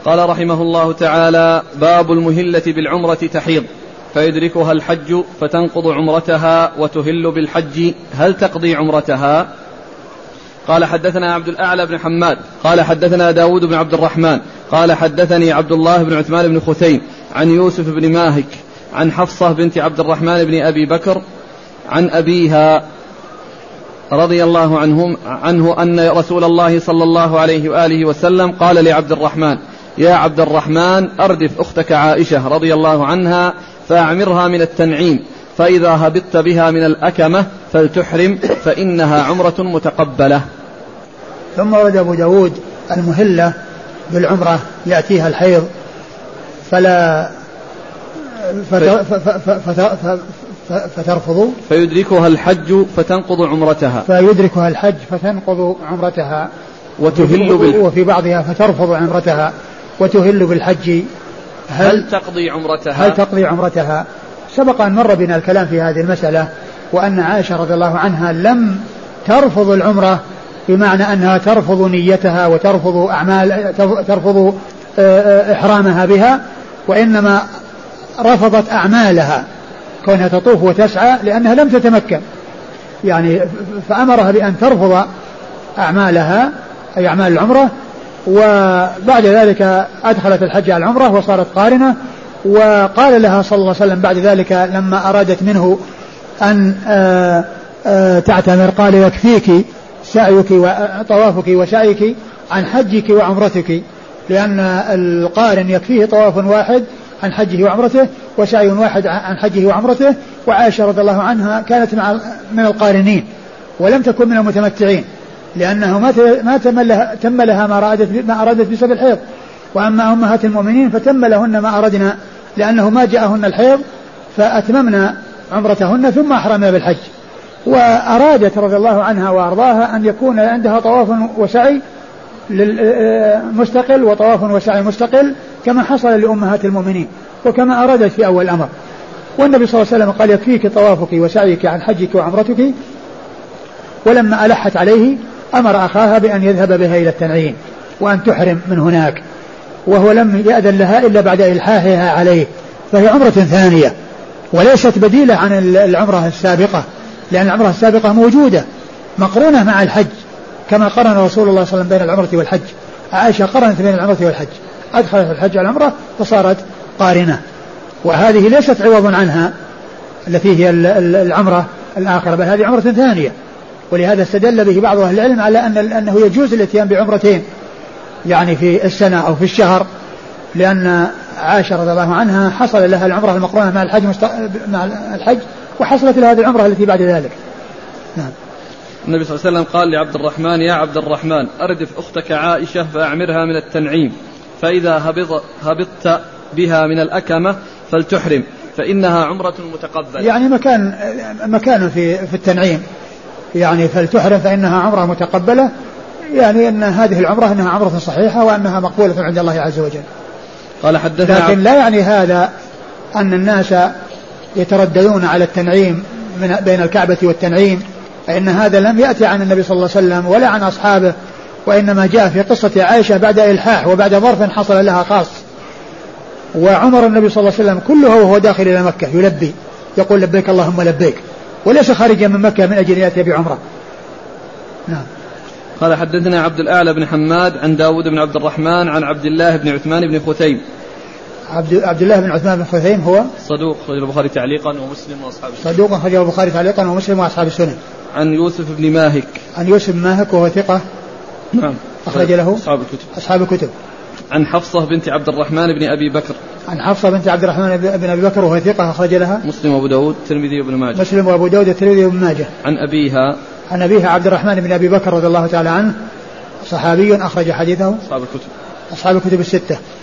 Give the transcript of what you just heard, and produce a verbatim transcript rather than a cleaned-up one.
قال رحمه الله تعالى: باب المهلة بالعمرة تحيض فيدركها الحج فتنقض عمرتها وتهل بالحج هل تقضي عمرتها؟ قال حدثنا عبد الأعلى بن حماد قال حدثنا داود بن عبد الرحمن قال حدثني عبد الله بن عثمان بن خثيم عن يوسف بن ماهك عن حفصة بنت عبد الرحمن بن أبي بكر عن أبيها رضي الله عنهم عنه أن رسول الله صلى الله عليه وآله وسلم قال لعبد الرحمن: يا عبد الرحمن أردف أختك عائشة رضي الله عنها فأعمرها من التنعيم، فإذا هبطت بها من الأكمة فلتحرم فإنها عمرة متقبلة. ثم ورد أبو داود المهلة بالعمرة يأتيها الحيض فلا فترفض فيدركها الحج فتنقض عمرتها فيدركها الحج فتنقض عمرتها وتهل بالحج، وفي بعضها فترفض عمرتها وتهل بالحج. هل, هل تقضي عمرتها هل تقضي عمرتها سبق أن مر بنا الكلام في هذه المسألة، وأن عائشة رضي الله عنها لم ترفض العمرة بمعنى أنها ترفض نيتها وترفض أعمال ترفض إحرامها بها، وإنما رفضت أعمالها كونها تطوف وتسعى لأنها لم تتمكن، يعني فأمرها بأن ترفض أعمالها أي أعمال العمرة، وبعد ذلك أدخلت الحج على العمرة وصارت قارنة. وقال لها صلى الله عليه وسلم بعد ذلك لما أرادت منه أن تعتمر قال: يكفيك سعيك وطوافك وسعيك عن حجك وعمرتك، لأن القارن يكفيه طواف واحد عن حجه وعمرته وسعي واحد عن حجه وعمرته. وعائشة رضي الله عنها كانت مع من القارنين ولم تكن من المتمتعين، لأنه ما تم لها, تم لها ما أرادت, ما أرادت بسبب الحيض. وأما أمهات المؤمنين فتم لهن ما أردنا لأنه ما جاءهن الحيض فأتممنا عمرتهن ثم أحرمنا بالحج. وأرادت رضي الله عنها وأرضاها أن يكون عندها طواف وسعي مستقل وطواف وسعي مستقل كما حصل لأمهات المؤمنين وكما أرادت في أول الأمر. والنبي صلى الله عليه وسلم قال: يكفيك طوافك وسعيك عن حجك وعمرتك. ولما ألحت عليه أمر أخاها بأن يذهب بها إلى التنعيم وأن تحرم من هناك، وهو لم يأذن لها إلا بعد إلحاحها عليه، فهي عمرة ثانية وليست بديلة عن العمرة السابقة، لأن العمرة السابقة موجودة مقرونة مع الحج كما قرن رسول الله صلى الله عليه وسلم بين العمرة والحج. عائشة قرنت بين العمرة والحج، أدخلت الحج على العمرة فصارت قارنة، وهذه ليست عوض عنها التي هي العمرة الآخرة، بل هذه عمرة ثانية. ولهذا استدل به بعض أهل العلم على أن أنه يجوز الاتيان بعمرتين يعني في السنة أو في الشهر، لأن عائشة رضي الله عنها حصل لها العمرة المقرونة مع الحج مست... مع الحج وحصلت لها هذه العمرة التي بعد ذلك. نعم. النبي صلى الله عليه وسلم قال لعبد الرحمن: يا عبد الرحمن أردف أختك عائشة فأعمرها من التنعيم، فإذا هبط هبطت بها من الأكمة فلتحرم فإنها عمرة متقبلة. يعني مكان مكان في في التنعيم، يعني فلتحرم فإنها عمرة متقبلة، يعني أن هذه العمرة أنها عمرة صحيحة وأنها مقبولة عند الله عز وجل. قال حدثنا لكن لا يعني هذا أن الناس يترددون على التنعيم من بين الكعبة والتنعيم، فإن هذا لم يأتي عن النبي صلى الله عليه وسلم ولا عن أصحابه، وإنما جاء في قصة عائشة بعد إلحاح وبعد ظرف حصل لها خاص. وعمر النبي صلى الله عليه وسلم كله وهو داخل إلى مكة يلبي يقول: لبيك اللهم لبيك، وليس خارجا من مكة من أجل يأتي بعمرة. نعم. قال حدثنا عبد الأعلى بن حماد عن داود بن عبد الرحمن عن عبد الله بن عثمان بن خثيم. عبد, عبد الله بن عثمان بن خثيم هو صدوق خرج البخاري تعليقا ومسلم وأصحاب السنن. صدوق خرج البخاري تعليقا ومسلم وأصحاب السنن. عن يوسف بن ماهك عن يوسف بن ماهك وهو ثقة. نعم. أخرج له أصحاب الكتب. أصحاب الكتب. عن حفصة بنت عبد الرحمن بن أبي بكر. عن حفصة بنت عبد الرحمن بن أبي بكر وهو ثقة أخرج لها مسلم وأبو داود الترمذي وابن ماجه. مسلم وأبو داود الترمذي وابن ماجه. عن أبيها عن أبيها عبد الرحمن بن أبي بكر رضي الله تعالى عنه صحابي أخرج حديثه أصحاب الكتب أصحاب الكتب الستة.